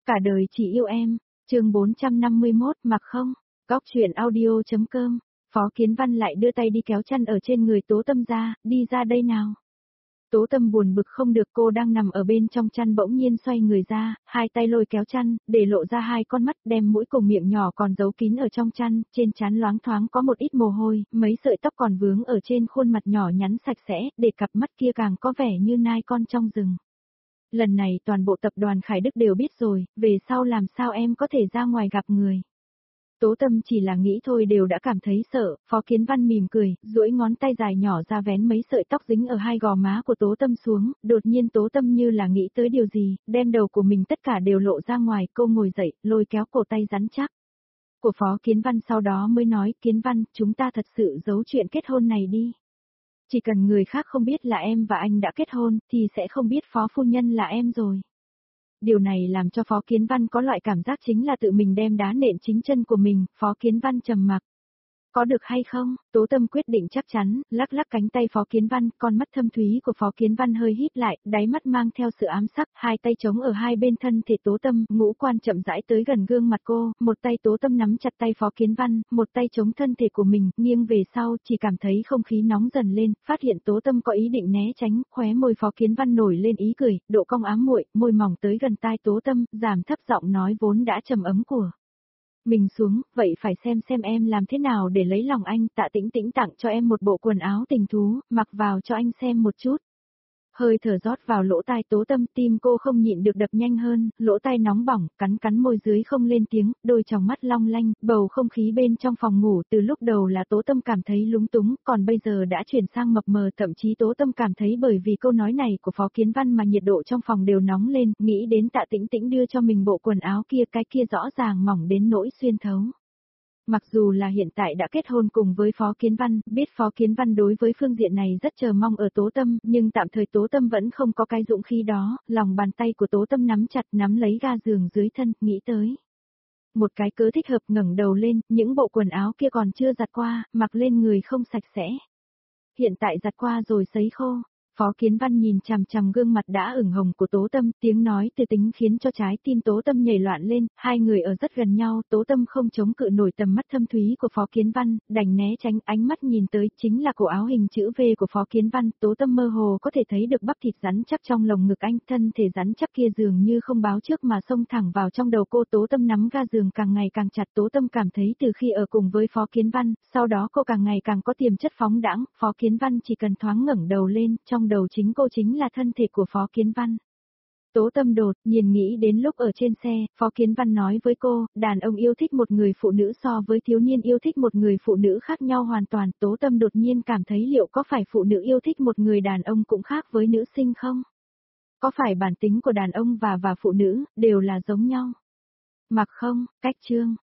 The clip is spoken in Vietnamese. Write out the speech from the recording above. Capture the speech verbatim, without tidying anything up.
Cả đời chỉ yêu em, chương bốn trăm năm mươi mốt mặc không, góc truyện audio.com, Phó Kiến Văn lại đưa tay đi kéo chăn ở trên người Tố Tâm ra, đi ra đây nào. Tố Tâm buồn bực không được, cô đang nằm ở bên trong chăn bỗng nhiên xoay người ra, hai tay lôi kéo chăn, để lộ ra hai con mắt, đem mũi cùng miệng nhỏ còn giấu kín ở trong chăn, trên trán loáng thoáng có một ít mồ hôi, mấy sợi tóc còn vướng ở trên khuôn mặt nhỏ nhắn sạch sẽ, để cặp mắt kia càng có vẻ như nai con trong rừng. Lần này toàn bộ tập đoàn Khải Đức đều biết rồi, về sau làm sao em có thể ra ngoài gặp người. Tố Tâm chỉ là nghĩ thôi đều đã cảm thấy sợ, Phó Kiến Văn mỉm cười, duỗi ngón tay dài nhỏ ra vén mấy sợi tóc dính ở hai gò má của Tố Tâm xuống, đột nhiên Tố Tâm như là nghĩ tới điều gì, đem đầu của mình tất cả đều lộ ra ngoài, cô ngồi dậy, lôi kéo cổ tay rắn chắc của Phó Kiến Văn, sau đó mới nói, Kiến Văn, chúng ta thật sự giấu chuyện kết hôn này đi. Chỉ cần người khác không biết là em và anh đã kết hôn, thì sẽ không biết Phó Phu Nhân là em rồi. Điều này làm cho Phó Kiến Văn có loại cảm giác chính là tự mình đem đá nện chính chân của mình, Phó Kiến Văn trầm mặc. Có được hay không? Tố Tâm quyết định chắc chắn, lắc lắc cánh tay Phó Kiến Văn, con mắt thâm thúy của Phó Kiến Văn hơi híp lại, đáy mắt mang theo sự ám sắc, hai tay chống ở hai bên thân thể Tố Tâm, ngũ quan chậm rãi tới gần gương mặt cô, một tay Tố Tâm nắm chặt tay Phó Kiến Văn, một tay chống thân thể của mình, nghiêng về sau, chỉ cảm thấy không khí nóng dần lên, phát hiện Tố Tâm có ý định né tránh, khóe môi Phó Kiến Văn nổi lên ý cười, độ cong ám muội, môi mỏng tới gần tai Tố Tâm, giảm thấp giọng nói vốn đã trầm ấm của mình xuống, vậy phải xem xem em làm thế nào để lấy lòng anh. Tạ Tĩnh Tĩnh tặng cho em một bộ quần áo tình thú, mặc vào cho anh xem một chút. Hơi thở rót vào lỗ tai Tố Tâm, tim cô không nhịn được đập nhanh hơn, lỗ tai nóng bỏng, cắn cắn môi dưới không lên tiếng, đôi tròng mắt long lanh, bầu không khí bên trong phòng ngủ từ lúc đầu là Tố Tâm cảm thấy lúng túng, còn bây giờ đã chuyển sang mập mờ, thậm chí Tố Tâm cảm thấy bởi vì câu nói này của Phó Kiến Văn mà nhiệt độ trong phòng đều nóng lên, nghĩ đến Tạ Tĩnh Tĩnh đưa cho mình bộ quần áo kia, cái kia rõ ràng mỏng đến nỗi xuyên thấu. Mặc dù là hiện tại đã kết hôn cùng với Phó Kiến Văn, biết Phó Kiến Văn đối với phương diện này rất chờ mong ở Tố Tâm, nhưng tạm thời Tố Tâm vẫn không có cái dũng khí đó, lòng bàn tay của Tố Tâm nắm chặt nắm lấy ga giường dưới thân, nghĩ tới một cái cớ thích hợp, ngẩng đầu lên, những bộ quần áo kia còn chưa giặt qua, mặc lên người không sạch sẽ. Hiện tại giặt qua rồi sấy khô. Phó Kiến Văn nhìn chằm chằm gương mặt đã ửng hồng của Tố Tâm, tiếng nói từ tính khiến cho trái tim Tố Tâm nhảy loạn lên, hai người ở rất gần nhau, Tố Tâm không chống cự nổi tầm mắt thâm thúy của Phó Kiến Văn, đành né tránh, ánh mắt nhìn tới chính là cổ áo hình chữ V của Phó Kiến Văn, Tố Tâm mơ hồ có thể thấy được bắp thịt rắn chắc trong lồng ngực anh, thân thể rắn chắc kia dường như không báo trước mà xông thẳng vào trong đầu cô. Tố Tâm nắm ga giường càng ngày càng chặt, Tố Tâm cảm thấy từ khi ở cùng với Phó Kiến Văn, sau đó cô càng ngày càng có tiềm chất phóng đãng, Phó Kiến Văn chỉ cần thoáng ngẩng đầu lên, trong đầu chính cô chính là thân thể của Phó Kiến Văn. Tố Tâm đột nhiên nghĩ đến lúc ở trên xe, Phó Kiến Văn nói với cô, đàn ông yêu thích một người phụ nữ so với thiếu niên yêu thích một người phụ nữ khác nhau hoàn toàn. Tố Tâm đột nhiên cảm thấy liệu có phải phụ nữ yêu thích một người đàn ông cũng khác với nữ sinh không? Có phải bản tính của đàn ông và và phụ nữ đều là giống nhau? Mặc không, cách chương.